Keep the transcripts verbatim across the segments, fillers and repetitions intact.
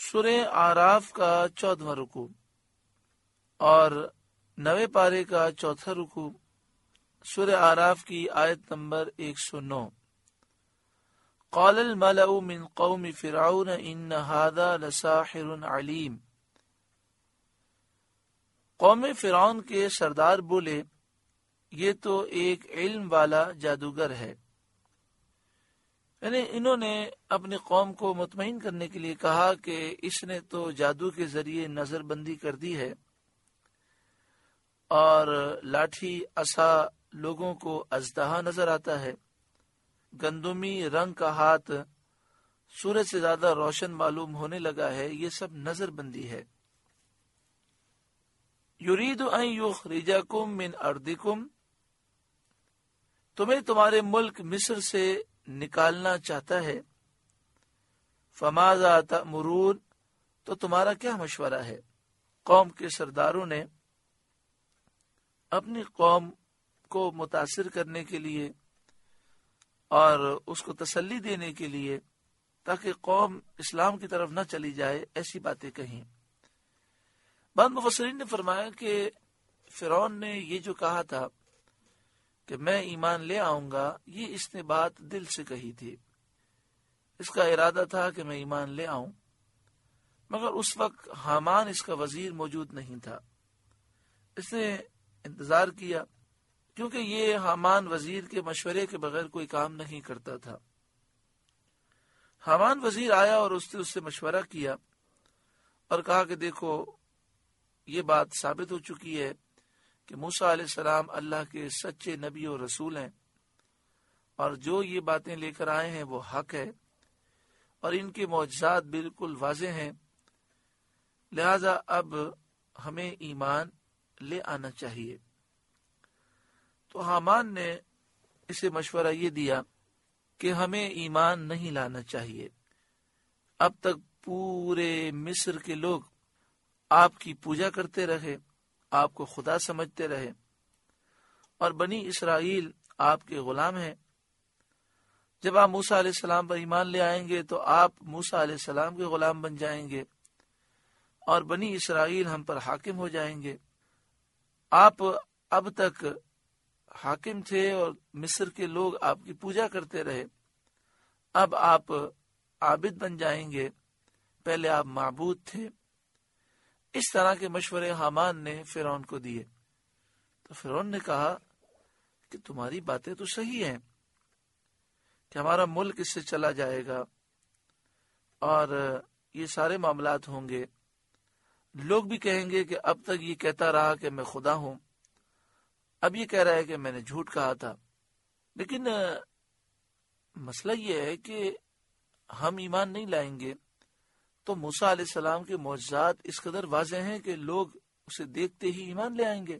سورہ آراف کا چودواں رکوع اور نوے پارے کا چوتھا رکوع، سورہ آراف کی آیت نمبر ایک سو نو۔ قال الملأ من قوم فرعون ان هذا لساحر علیم۔ قوم فرعون کے سردار بولے یہ تو ایک علم والا جادوگر ہے، یعنی انہوں نے اپنی قوم کو مطمئن کرنے کے لیے کہا کہ اس نے تو جادو کے ذریعے نظر بندی کر دی ہے، اور لاٹھی عصا لوگوں کو اژدہا نظر آتا ہے، گندمی رنگ کا ہاتھ سورج سے زیادہ روشن معلوم ہونے لگا ہے، یہ سب نظر بندی ہے۔ یرید ان یخرجکم من ارضکم، تمہیں تمہارے ملک مصر سے نکالنا چاہتا ہے، فماذا تأمرون، تو تمہارا کیا مشورہ ہے؟ قوم کے سرداروں نے اپنی قوم کو متاثر کرنے کے لیے اور اس کو تسلی دینے کے لیے تاکہ قوم اسلام کی طرف نہ چلی جائے ایسی باتیں کہیں۔ بعض مفسرین نے فرمایا کہ فرعون نے یہ جو کہا تھا کہ میں ایمان لے آؤں گا، یہ اس نے بات دل سے کہی تھی، اس کا ارادہ تھا کہ میں ایمان لے آؤں، مگر اس وقت حامان اس کا وزیر موجود نہیں تھا۔ اس نے انتظار کیا کیونکہ یہ حامان وزیر کے مشورے کے بغیر کوئی کام نہیں کرتا تھا۔ حامان وزیر آیا اور اس نے اس سے مشورہ کیا اور کہا کہ دیکھو یہ بات ثابت ہو چکی ہے کہ موسیٰ علیہ السلام اللہ کے سچے نبی اور رسول ہیں، اور جو یہ باتیں لے کر آئے ہیں وہ حق ہے، اور ان کے معجزات بالکل واضح ہیں، لہذا اب ہمیں ایمان لے آنا چاہیے۔ تو حامان نے اسے مشورہ یہ دیا کہ ہمیں ایمان نہیں لانا چاہیے، اب تک پورے مصر کے لوگ آپ کی پوجا کرتے رہے، آپ کو خدا سمجھتے رہے، اور بنی اسرائیل آپ کے غلام ہیں۔ جب آپ موسیٰ علیہ السلام پر ایمان لے آئیں گے تو آپ موسیٰ علیہ السلام کے غلام بن جائیں گے، اور بنی اسرائیل ہم پر حاکم ہو جائیں گے۔ آپ اب تک حاکم تھے اور مصر کے لوگ آپ کی پوجا کرتے رہے، اب آپ عابد بن جائیں گے، پہلے آپ معبود تھے۔ اس طرح کے مشورے حامان نے فرعون کو دیے۔ تو فرعون نے کہا کہ تمہاری باتیں تو صحیح ہیں کہ ہمارا ملک اس سے چلا جائے گا اور یہ سارے معاملات ہوں گے، لوگ بھی کہیں گے کہ اب تک یہ کہتا رہا کہ میں خدا ہوں، اب یہ کہہ رہا ہے کہ میں نے جھوٹ کہا تھا۔ لیکن مسئلہ یہ ہے کہ ہم ایمان نہیں لائیں گے تو موسیٰ علیہ السلام کے معجزات اس قدر واضح ہیں کہ لوگ اسے دیکھتے ہی ایمان لے آئیں گے۔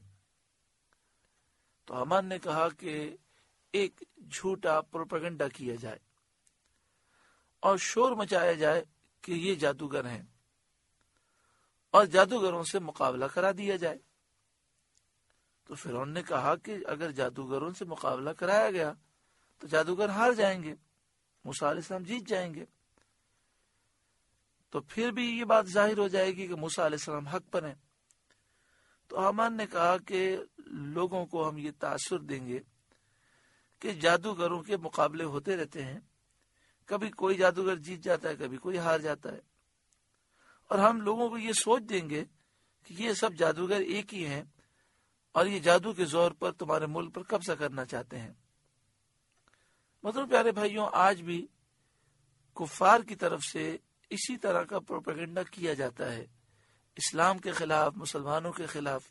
تو حامان نے کہا کہ ایک جھوٹا پروپیگنڈا کیا جائے اور شور مچایا جائے کہ یہ جادوگر ہیں، اور جادوگروں سے مقابلہ کرا دیا جائے۔ تو فرعون نے کہا کہ اگر جادوگروں سے مقابلہ کرایا گیا تو جادوگر ہار جائیں گے، موسیٰ علیہ السلام جیت جائیں گے، تو پھر بھی یہ بات ظاہر ہو جائے گی کہ موسیٰ علیہ السلام حق پر ہیں۔ تو حامان نے کہا کہ لوگوں کو ہم یہ تاثر دیں گے کہ جادوگروں کے مقابلے ہوتے رہتے ہیں، کبھی کوئی جادوگر جیت جاتا ہے، کبھی کوئی ہار جاتا ہے، اور ہم لوگوں کو یہ سوچ دیں گے کہ یہ سب جادوگر ایک ہی ہیں اور یہ جادو کے زور پر تمہارے ملک پر قبضہ کرنا چاہتے ہیں۔ مطلب پیارے بھائیوں، آج بھی کفار کی طرف سے اسی طرح کا پروپیگنڈا کیا جاتا ہے اسلام کے خلاف، مسلمانوں کے خلاف،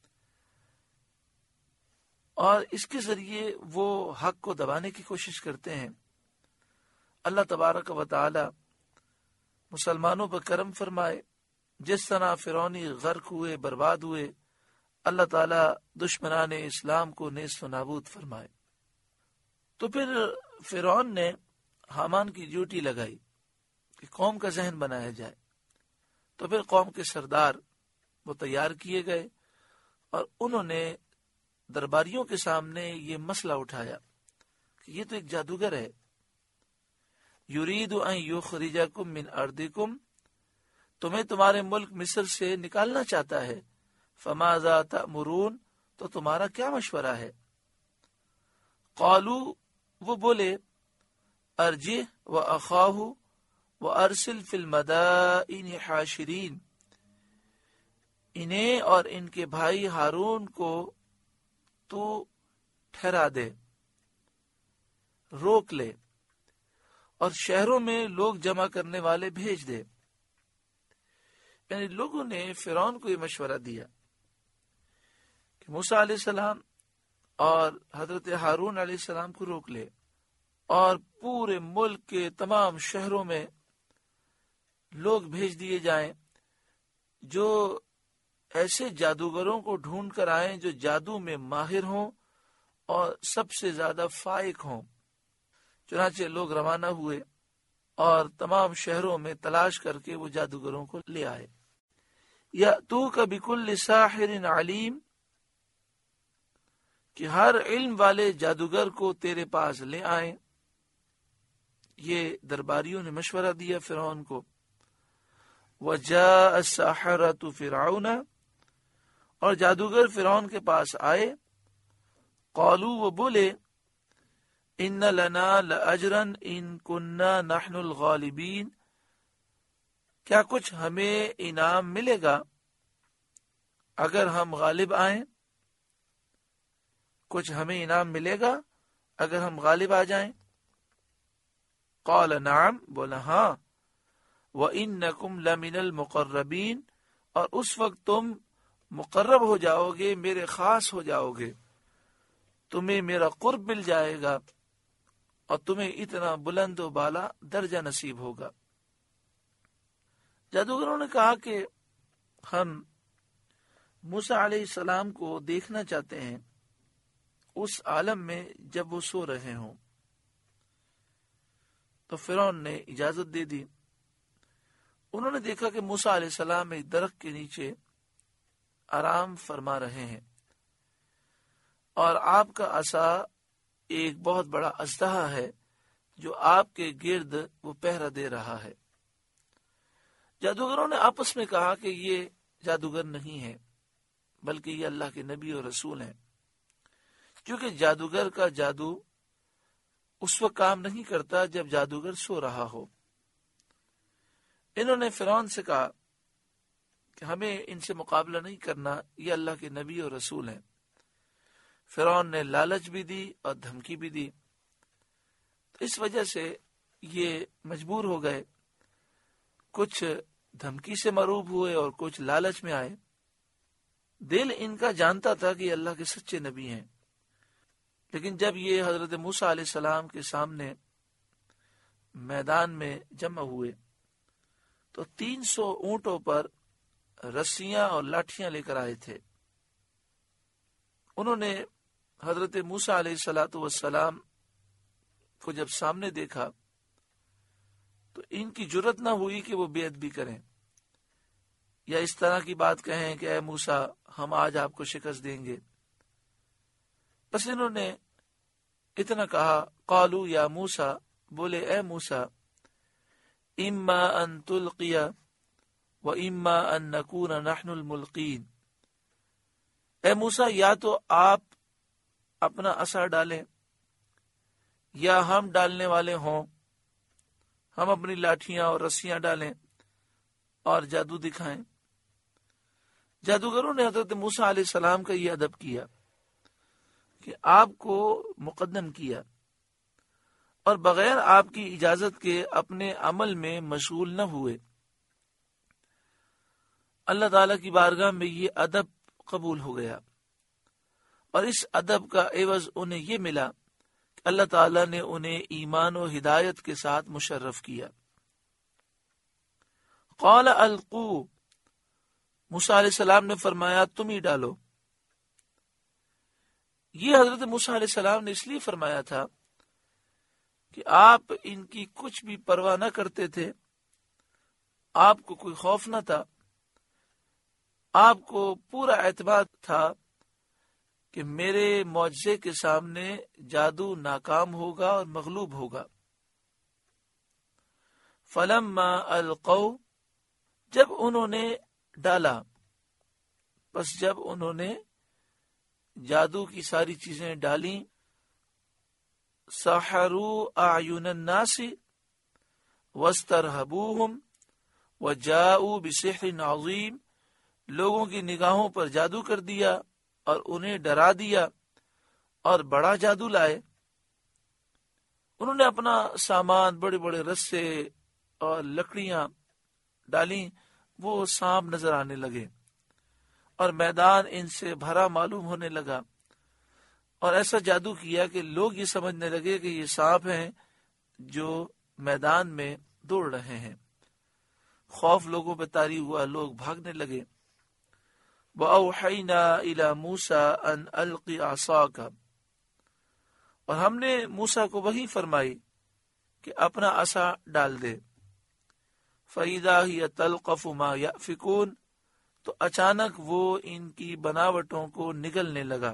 اور اس کے ذریعے وہ حق کو دبانے کی کوشش کرتے ہیں۔ اللہ تبارک و تعالی مسلمانوں پر کرم فرمائے، جس طرح فرعونی غرق ہوئے، برباد ہوئے، اللہ تعالی دشمنان اسلام کو نیست و نابود فرمائے۔ تو پھر فرعون نے حامان کی ڈیوٹی لگائی کہ قوم کا ذہن بنایا جائے۔ تو پھر قوم کے سردار وہ تیار کیے گئے اور انہوں نے درباریوں کے سامنے یہ مسئلہ اٹھایا کہ یہ تو ایک جادوگر ہے، یرید ان یخرجکم من ارضکم، تمہیں تمہارے ملک مصر سے نکالنا چاہتا ہے، فماذا تأمرون، تو تمہارا کیا مشورہ ہے؟ قالو، وہ بولے، ارجہ واخاہ وارسل فی المدائن حاشرین، انہیں اور ان کے بھائی ہارون کو تو ٹھہرا دے، روک لے، اور شہروں میں لوگ جمع کرنے والے بھیج دے۔ یعنی لوگوں نے فرعون کو یہ مشورہ دیا کہ موسیٰ علیہ السلام اور حضرت ہارون علیہ السلام کو روک لے، اور پورے ملک کے تمام شہروں میں لوگ بھیج دیے جائیں جو ایسے جادوگروں کو ڈھونڈ کر آئیں جو جادو میں ماہر ہوں اور سب سے زیادہ فائق ہوں۔ چنانچہ لوگ روانہ ہوئے اور تمام شہروں میں تلاش کر کے وہ جادوگروں کو لے آئے۔ یأتوک بکل ساحر علیم، کہ ہر علم والے جادوگر کو تیرے پاس لے آئیں۔ یہ درباریوں نے مشورہ دیا فرعون کو۔ وجاء السحرة فرعون، اور جادوگر فرعون کے پاس آئے۔ قالوا، وہ بولے، ان لنا لاجرا ان كنا نحن الغالبین، کیا کچھ ہمیں انعام ملے گا اگر ہم غالب آئیں؟ کچھ ہمیں انعام ملے گا اگر ہم غالب آ جائیں؟ قال نعم، بولا ہاں۔ وَإِنَّكُمْ لَمِنَ الْمُقَرَّبِينَ، اور اس وقت تم مقرب ہو جاؤ گے، میرے خاص ہو جاؤ گے، تمہیں میرا قرب مل جائے گا اور تمہیں اتنا بلند و بالا درجہ نصیب ہوگا۔ جادوگروں نے کہا کہ ہم موسیٰ علیہ السلام کو دیکھنا چاہتے ہیں اس عالم میں جب وہ سو رہے ہوں۔ تو فرعون نے اجازت دے دی۔ انہوں نے دیکھا کہ موسیٰ علیہ السلام ایک درخت کے نیچے آرام فرما رہے ہیں، اور آپ کا عصا ایک بہت بڑا اژدہا ہے جو آپ کے گرد وہ پہرا دے رہا ہے۔ جادوگروں نے آپس میں کہا کہ یہ جادوگر نہیں ہے بلکہ یہ اللہ کے نبی اور رسول ہیں، کیونکہ جادوگر کا جادو اس وقت کام نہیں کرتا جب جادوگر سو رہا ہو۔ انہوں نے فرعون سے کہا کہ ہمیں ان سے مقابلہ نہیں کرنا، یہ اللہ کے نبی اور رسول ہیں۔ فرعون نے لالچ بھی دی اور دھمکی بھی دی، تو اس وجہ سے یہ مجبور ہو گئے، کچھ دھمکی سے مروب ہوئے اور کچھ لالچ میں آئے۔ دل ان کا جانتا تھا کہ یہ اللہ کے سچے نبی ہیں، لیکن جب یہ حضرت موسیٰ علیہ السلام کے سامنے میدان میں جمع ہوئے تو تین سو اونٹوں پر رسیاں اور لاٹھیاں لے کر آئے تھے۔ انہوں نے حضرت موسیٰ علیہ الصلاۃ والسلام کو جب سامنے دیکھا تو ان کی جرت نہ ہوئی کہ وہ بیعت بھی کریں یا اس طرح کی بات کہیں کہ اے موسیٰ ہم آج آپ کو شکست دیں گے۔ بس انہوں نے اتنا کہا، قالوا یا موسیٰ، بولے اے موسیٰ، اما ان تلقی و اما ان نکون نحن الملقین، اے موسیٰ یا تو آپ اپنا عصا ڈالیں یا ہم ڈالنے والے ہوں، ہم اپنی لاٹھیاں اور رسیاں ڈالیں اور جادو دکھائیں۔ جادوگروں نے حضرت موسیٰ علیہ السلام کا یہ ادب کیا کہ آپ کو مقدم کیا اور بغیر آپ کی اجازت کے اپنے عمل میں مشغول نہ ہوئے۔ اللہ تعالیٰ کی بارگاہ میں یہ ادب قبول ہو گیا، اور اس ادب کا عوض انہیں یہ ملا کہ اللہ تعالیٰ نے انہیں ایمان و ہدایت کے ساتھ مشرف کیا۔ قال القوا، موسیٰ علیہ السلام نے فرمایا تم ہی ڈالو۔ یہ حضرت موسیٰ علیہ السلام نے اس لیے فرمایا تھا کہ آپ ان کی کچھ بھی پرواہ نہ کرتے تھے، آپ کو کوئی خوف نہ تھا، آپ کو پورا اعتماد تھا کہ میرے معجزے کے سامنے جادو ناکام ہوگا اور مغلوب ہوگا۔ فلما القوا، جب انہوں نے ڈالا، بس جب انہوں نے جادو کی ساری چیزیں ڈالیں، سحروا اعین الناس واسترهبوهم وجاءوا بسحر عظیم، لوگوں کی نگاہوں پر جادو کر دیا اور انہیں ڈرا دیا اور بڑا جادو لائے۔ انہوں نے اپنا سامان، بڑے بڑے رسے اور لکڑیاں ڈالیں، وہ سانپ نظر آنے لگے اور میدان ان سے بھرا معلوم ہونے لگا، اور ایسا جادو کیا کہ لوگ یہ سمجھنے لگے کہ یہ سانپ ہیں جو میدان میں دوڑ رہے ہیں۔ خوف لوگوں پہ طاری ہوا، لوگ بھاگنے لگے۔ وَأَوْحَيْنَا إِلَى مُوسَىٰ أَنْ أَلْقِ عَصَاكَ، اور ہم نے موسیٰ کو وحی فرمائی کہ اپنا عصا ڈال دے۔ فَإِذَا هِيَ تَلْقَفُ مَا يَأْفِكُونَ، تو اچانک وہ ان کی بناوٹوں کو نگلنے لگا۔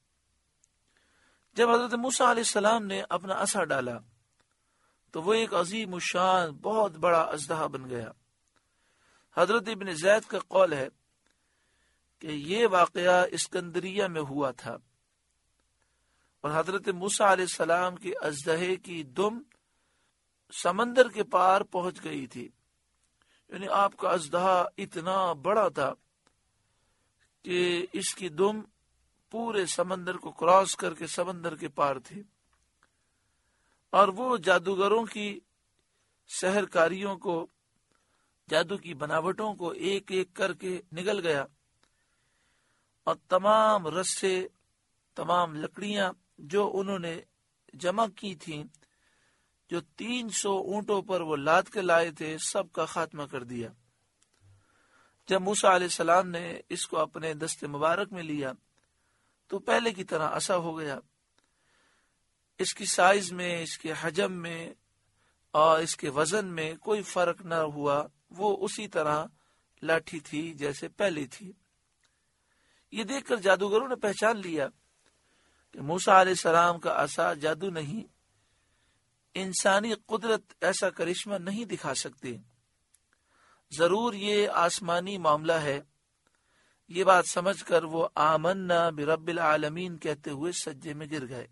جب حضرت موسیٰ علیہ السلام نے اپنا عصا ڈالا تو وہ ایک عظیم الشان بہت بڑا اژدہا بن گیا۔ حضرت ابن زید کا قول ہے کہ یہ واقعہ اسکندریہ میں ہوا تھا، اور حضرت موسیٰ علیہ السلام کے اژدہے کی دم سمندر کے پار پہنچ گئی تھی، یعنی آپ کا اژدہا اتنا بڑا تھا کہ اس کی دم پورے سمندر کو کراس کر کے سمندر کے پار تھی، اور وہ جادوگروں کی سحر کاریوں کو، جادو کی بناوٹوں کو ایک ایک کر کے نگل گیا، اور تمام رسے، تمام لکڑیاں جو انہوں نے جمع کی تھیں، جو تین سو اونٹوں پر وہ لاد کے لائے تھے، سب کا خاتمہ کر دیا۔ جب موسیٰ علیہ السلام نے اس کو اپنے دست مبارک میں لیا تو پہلے کی طرح عصا ہو گیا۔ اس کی سائز میں، اس کے حجم میں اور اس کے وزن میں کوئی فرق نہ ہوا، وہ اسی طرح لاٹھی تھی جیسے پہلے تھی۔ یہ دیکھ کر جادوگروں نے پہچان لیا کہ موسیٰ علیہ السلام کا عصا جادو نہیں، انسانی قدرت ایسا کرشمہ نہیں دکھا سکتی، ضرور یہ آسمانی معاملہ ہے۔ یہ بات سمجھ کر وہ آمنا برب العالمین کہتے ہوئے سجدے میں گر گئے۔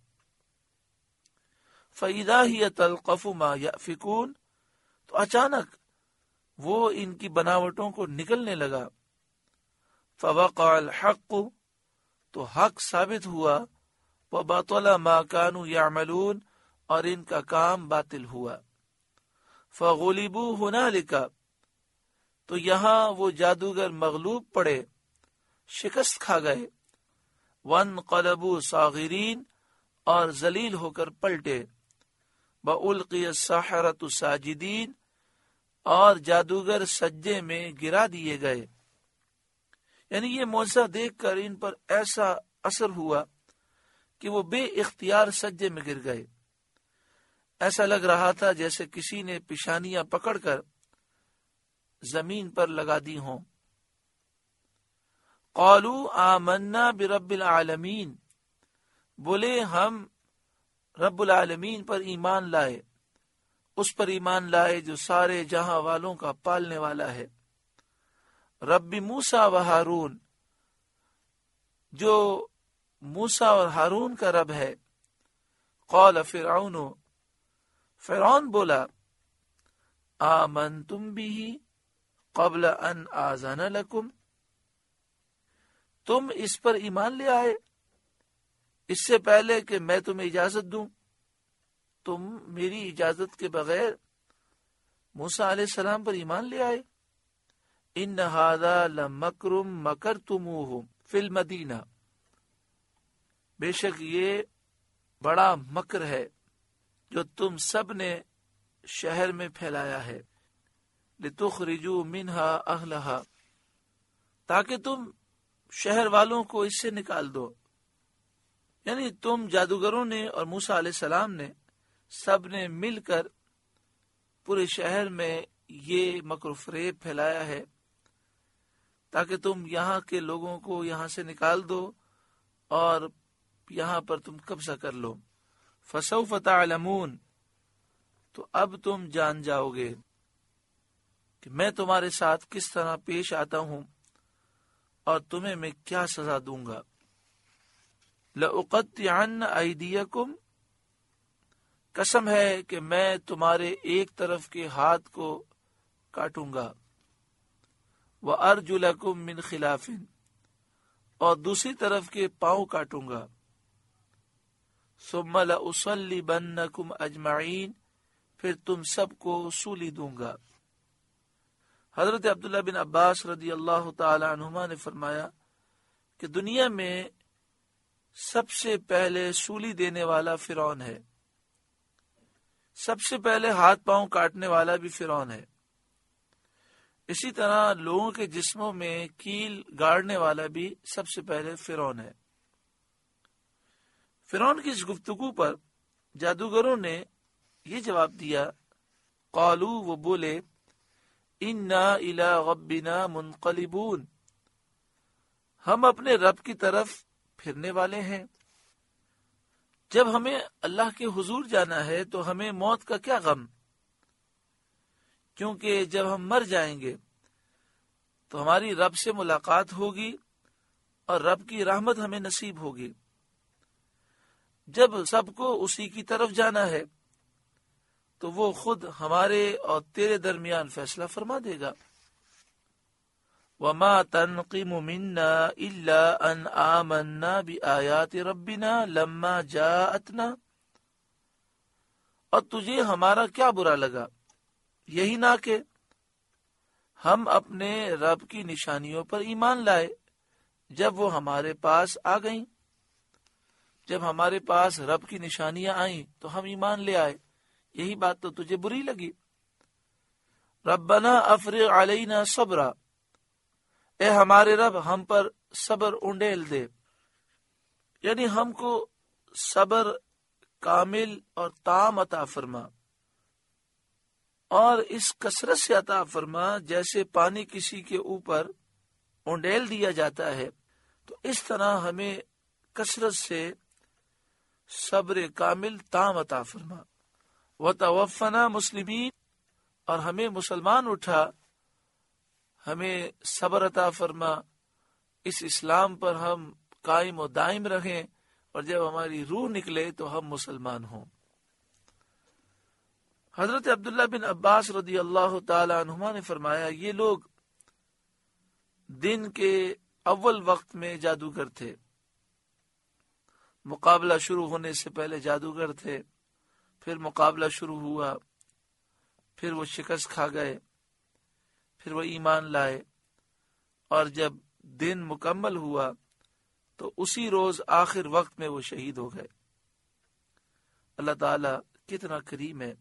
فَإِذَا هِيَ تَلْقَفُ مَا يَأْفِكُونَ، تو اچانک وہ ان کی بناوٹوں کو نگلنے لگا۔ فَوَقَعَ الْحَقُّ، تو حق ثابت ہوا، وَبَطَلَ مَا كَانُوا يَعْمَلُونَ، اور ان کا کام باطل ہوا۔ فَغُلِبُوا هُنَالِكَ، تو یہاں وہ جادوگر مغلوب پڑے، شکست کھا گئے۔ وَانْقَلَبُوا صَاغِرِينَ، اور ذلیل ہو کر پلٹے۔ وَأُلْقِيَ السَّحَرَةُ سَاجِدِينَ، اور جادوگر سجدے میں گرا دیے گئے۔ یعنی یہ معجزہ دیکھ کر ان پر ایسا اثر ہوا کہ وہ بے اختیار سجدے میں گر گئے۔ ایسا لگ رہا تھا جیسے کسی نے پیشانیاں پکڑ کر زمین پر لگا دی ہوں۔ قالوا آمنا برب العالمین، بولے ہم رب العالمین پر ایمان لائے، اس پر ایمان لائے جو سارے جہاں والوں کا پالنے والا ہے۔ رب موسیٰ و ہارون، جو موسیٰ اور ہارون کا رب ہے۔ قال فرعون، فرعون بولا، آمنتم به قبل ان آذن لکم، تم اس پر ایمان لے آئے اس سے پہلے کہ میں تمہیں اجازت دوں؟ تم میری اجازت کے بغیر موسیٰ علیہ السلام پر ایمان لے آئے؟ ان ھذا لمکر مکرتموہ فی المدینہ، بے شک یہ بڑا مکر ہے جو تم سب نے شہر میں پھیلایا ہے۔ لتخرجوا منہا اہلہا، تاکہ تم شہر والوں کو اس سے نکال دو۔ یعنی تم جادوگروں نے اور موسیٰ علیہ السلام نے سب نے مل کر پورے شہر میں یہ مکر و فریب پھیلایا ہے تاکہ تم یہاں کے لوگوں کو یہاں سے نکال دو اور یہاں پر تم قبضہ کر لو۔ فَسَوْفَ تَعْلَمُونَ، تو اب تم جان جاؤ گے کہ میں تمہارے ساتھ کس طرح پیش آتا ہوں اور تمہیں میں کیا سزا دوں گا۔ لَأُقَطِّعَنَّ أَيْدِيَكُمْ، قسم ہے کہ میں تمہارے ایک طرف کے ہاتھ کو کاٹوں گا، وَأَرْجُلَكُمْ مِنْ خِلَافٍ، اور دوسری طرف کے پاؤں کاٹوں گا، ثُمَّ لَأُصَلِّبَنَّكُمْ أَجْمَعِينَ، پھر تم سب کو سولی دوں گا۔ حضرت عبداللہ بن عباس رضی اللہ تعالی عنہما نے فرمایا کہ دنیا میں سب سے پہلے سولی دینے والا فرعون ہے، سب سے پہلے ہاتھ پاؤں کاٹنے والا بھی فرعون ہے، اسی طرح لوگوں کے جسموں میں کیل گاڑنے والا بھی سب سے پہلے فرعون ہے۔ فرعون کی اس گفتگو پر جادوگروں نے یہ جواب دیا، قالو، وہ بولے، انا الی ربنا منقلبون، ہم اپنے رب کی طرف پھرنے والے ہیں۔ جب ہمیں اللہ کے حضور جانا ہے تو ہمیں موت کا کیا غم، کیونکہ جب ہم مر جائیں گے تو ہماری رب سے ملاقات ہوگی اور رب کی رحمت ہمیں نصیب ہوگی۔ جب سب کو اسی کی طرف جانا ہے تو وہ خود ہمارے اور تیرے درمیان فیصلہ فرما دے گا۔ وَمَا تَنْقِمُ مِنَّا إِلَّا أَنْ آمَنَّا بِآيَاتِ رَبِّنَا لَمَّا جَاءَتْنَا، اور تجھے ہمارا کیا برا لگا، یہی نہ کہ ہم اپنے رب کی نشانیوں پر ایمان لائے جب وہ ہمارے پاس آ گئیں۔ جب ہمارے پاس رب کی نشانیاں آئیں تو ہم ایمان لے آئے، یہی بات تو تجھے بری لگی۔ ربنا افرغ علینا صبرا، اے ہمارے رب ہم پر صبر انڈیل دے، یعنی ہم کو صبر کامل اور تام عطا فرما، اور اس کثرت سے عطا فرما جیسے پانی کسی کے اوپر انڈیل دیا جاتا ہے، تو اس طرح ہمیں کثرت سے صبر کامل تام عطا فرما۔ وَتَوَفَّنَا مُسْلِمِينَ، اور ہمیں مسلمان اٹھا، ہمیں صبر عطا فرما، اس اسلام پر ہم قائم و دائم رہیں، اور جب ہماری روح نکلے تو ہم مسلمان ہوں۔ حضرت عبداللہ بن عباس رضی اللہ تعالی عنہما نے فرمایا، یہ لوگ دن کے اول وقت میں جادوگر تھے، مقابلہ شروع ہونے سے پہلے جادوگر تھے، پھر مقابلہ شروع ہوا، پھر وہ شکست کھا گئے، پھر وہ ایمان لائے، اور جب دن مکمل ہوا تو اسی روز آخر وقت میں وہ شہید ہو گئے۔ اللہ تعالیٰ کتنا کریم ہے،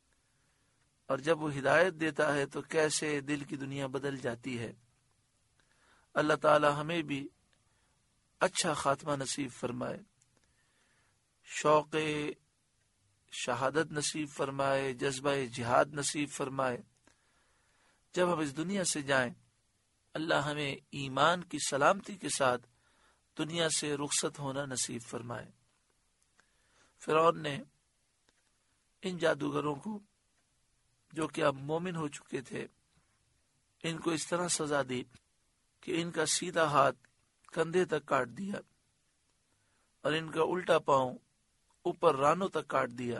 اور جب وہ ہدایت دیتا ہے تو کیسے دل کی دنیا بدل جاتی ہے۔ اللہ تعالیٰ ہمیں بھی اچھا خاتمہ نصیب فرمائے، شوق شہادت نصیب فرمائے، جذبہ جہاد نصیب فرمائے۔ جب ہم اس دنیا سے جائیں اللہ ہمیں ایمان کی سلامتی کے ساتھ دنیا سے رخصت ہونا نصیب فرمائے۔ فرعون نے ان جادوگروں کو جو کہ اب مومن ہو چکے تھے، ان کو اس طرح سزا دی کہ ان کا سیدھا ہاتھ کندھے تک کاٹ دیا اور ان کا الٹا پاؤں اوپر رانوں تک کاٹ دیا،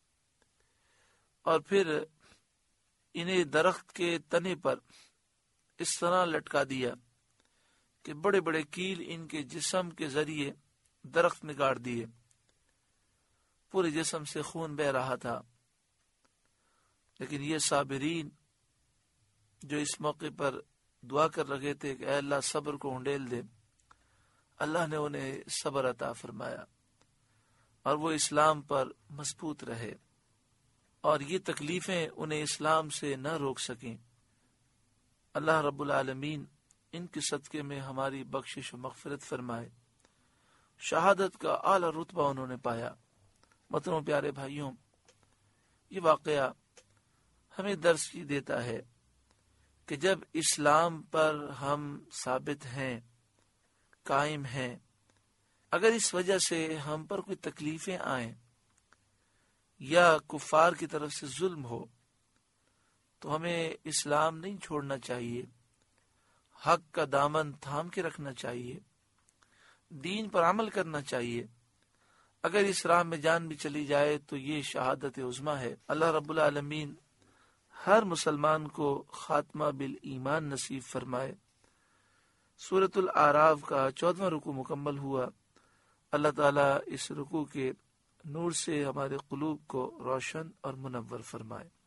اور پھر انہیں درخت کے تنے پر اس طرح لٹکا دیا کہ بڑے بڑے کیل ان کے جسم کے ذریعے درخت میں گاڑ دیے، پورے جسم سے خون بہ رہا تھا۔ لیکن یہ صابرین جو اس موقع پر دعا کر رہے تھے کہ اے اللہ صبر کو ہنڈیل دے، اللہ نے انہیں صبر عطا فرمایا اور وہ اسلام پر مضبوط رہے، اور یہ تکلیفیں انہیں اسلام سے نہ روک سکیں۔ اللہ رب العالمین ان کے صدقے میں ہماری بخشش و مغفرت فرمائے۔ شہادت کا اعلیٰ رتبہ انہوں نے پایا۔ محترم پیارے بھائیوں، یہ واقعہ ہمیں درس یہ دیتا ہے کہ جب اسلام پر ہم ثابت ہیں، قائم ہیں، اگر اس وجہ سے ہم پر کوئی تکلیفیں آئیں یا کفار کی طرف سے ظلم ہو تو ہمیں اسلام نہیں چھوڑنا چاہیے، حق کا دامن تھام کے رکھنا چاہیے، دین پر عمل کرنا چاہیے۔ اگر اس راہ میں جان بھی چلی جائے تو یہ شہادت عظمیٰ ہے۔ اللہ رب العالمین ہر مسلمان کو خاتمہ بالایمان نصیب فرمائے۔ سورۃ الاعراف کا چودواں رکوع مکمل ہوا۔ اللہ تعالیٰ اس رکوع کے نور سے ہمارے قلوب کو روشن اور منور فرمائے۔